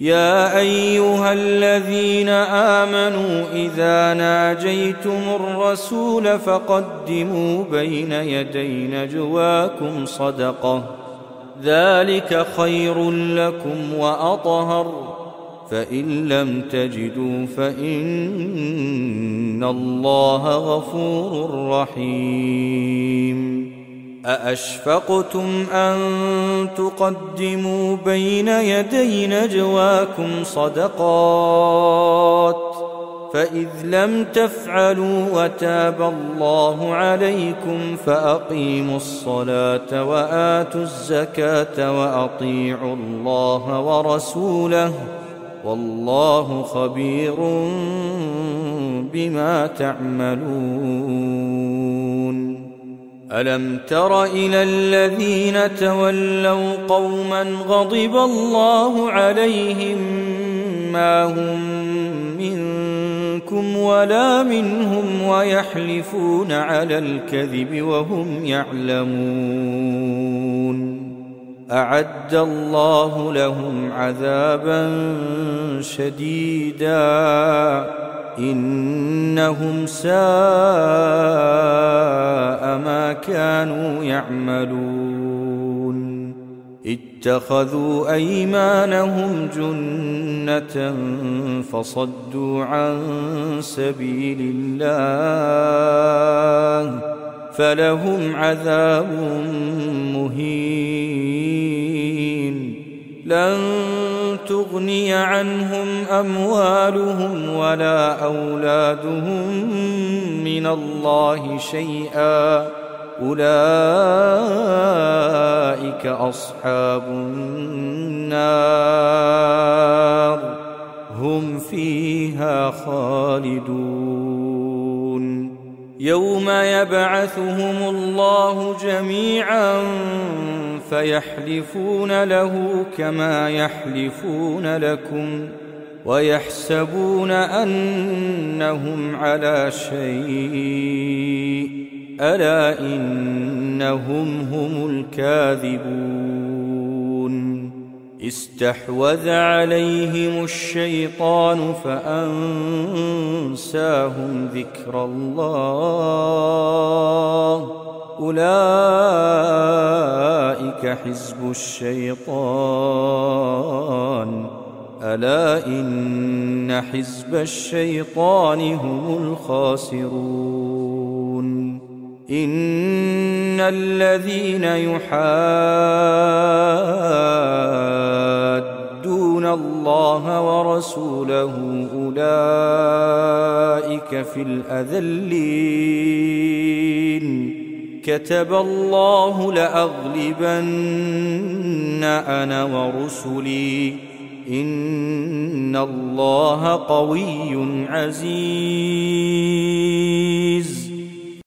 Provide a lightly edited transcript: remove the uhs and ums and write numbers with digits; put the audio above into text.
يا أيها الذين آمنوا إذا ناجيتم الرسول فقدموا بين يدي نجواكم صدقة ذلك خير لكم وأطهر فإن لم تجدوا فإن الله غفور رحيم أأشفقتم أن تقدموا بين يدي نجواكم صدقات فإذ لم تفعلوا وتاب الله عليكم فأقيموا الصلاة وآتوا الزكاة وأطيعوا الله ورسوله والله خبير بما تعملون ألم تر إلى الذين تولوا قوما غضب الله عليهم ما هم منكم ولا منهم ويحلفون على الكذب وهم يعلمون أعد الله لهم عذابا شديدا إنهم ساء ما كانوا يعملون اتخذوا أيمانهم جنة فصدوا عن سبيل الله فلهم عذاب مهين لن تغني عنهم أموالهم ولا أولادهم من الله شيئا أولئك أصحاب النار هم فيها خالدون يوم يبعثهم الله جميعا فيحلفون له كما يحلفون لكم ويحسبون أنهم على شيء ألا إنهم هم الكاذبون استحوذ عليهم الشيطان فأنساهم ذكر الله أولئك حزب الشيطان ألا إن حزب الشيطان هم الخاسرون إن الذين يحادون الله ورسوله أولئك في الأذلين كتب الله لأغلبن أنا ورسلي إن الله قوي عزيز